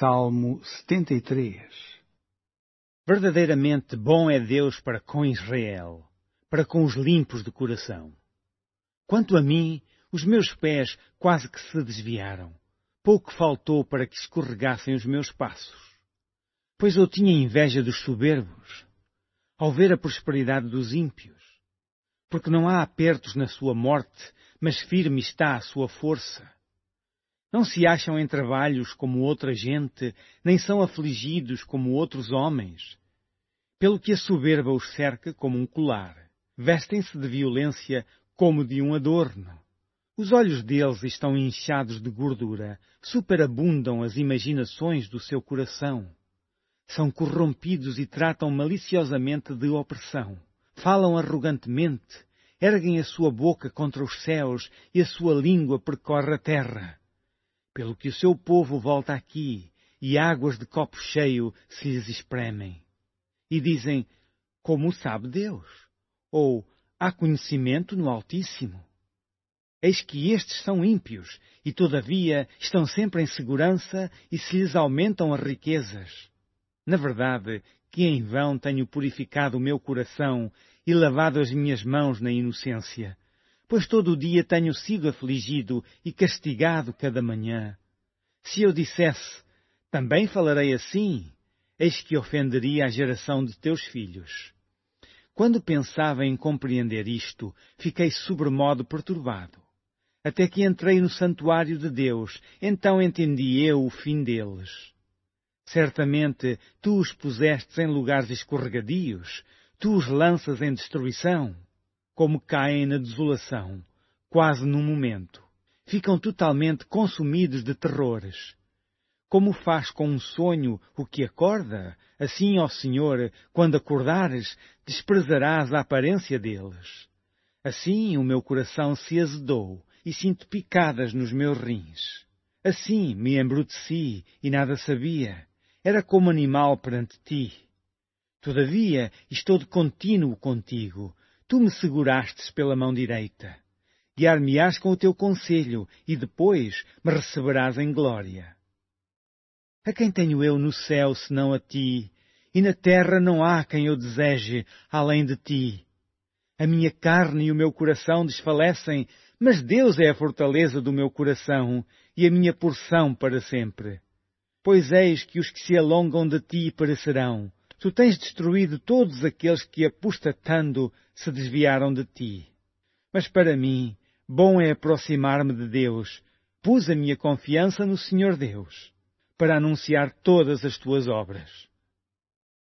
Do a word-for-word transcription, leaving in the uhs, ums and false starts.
Salmo setenta e três. Verdadeiramente bom é Deus para com Israel, para com os limpos de coração. Quanto a mim, os meus pés quase que se desviaram. Pouco faltou para que escorregassem os meus passos. Pois eu tinha inveja dos soberbos, ao ver a prosperidade dos ímpios. Porque não há apertos na sua morte, mas firme está a sua força. Não se acham em trabalhos como outra gente, nem são afligidos como outros homens. Pelo que a soberba os cerca como um colar. Vestem-se de violência como de um adorno. Os olhos deles estão inchados de gordura, superabundam as imaginações do seu coração. São corrompidos e tratam maliciosamente de opressão. Falam arrogantemente, erguem a sua boca contra os céus e a sua língua percorre a terra. Pelo que o seu povo volta aqui, e águas de copo cheio se lhes espremem. E dizem, como sabe Deus? Ou, há conhecimento no Altíssimo? Eis que estes são ímpios, e todavia estão sempre em segurança e se lhes aumentam as riquezas. Na verdade, que em vão tenho purificado o meu coração e lavado as minhas mãos na inocência. Pois todo o dia tenho sido afligido e castigado cada manhã. Se eu dissesse, também falarei assim, eis que ofenderia a geração de teus filhos. Quando pensava em compreender isto, fiquei sobremodo perturbado. Até que entrei no santuário de Deus, então entendi eu o fim deles. Certamente tu os pusestes em lugares escorregadios, tu os lanças em destruição. Como caem na desolação, quase num momento. Ficam totalmente consumidos de terrores. Como faz com um sonho o que acorda, assim, ó Senhor, quando acordares, desprezarás a aparência deles. Assim o meu coração se azedou e sinto picadas nos meus rins. Assim me embruteci e nada sabia. Era como animal perante ti. Todavia estou de contínuo contigo. Tu me segurastes pela mão direita. Guiar-me-ás com o teu conselho, e depois me receberás em glória. A quem tenho eu no céu, senão a ti? E na terra não há quem eu deseje, além de ti. A minha carne e o meu coração desfalecem, mas Deus é a fortaleza do meu coração, e a minha porção para sempre. Pois eis que os que se alongam de ti perecerão. Tu tens destruído todos aqueles que, apostatando, se desviaram de ti. Mas para mim, bom é aproximar-me de Deus. Pus a minha confiança no Senhor Deus, para anunciar todas as tuas obras.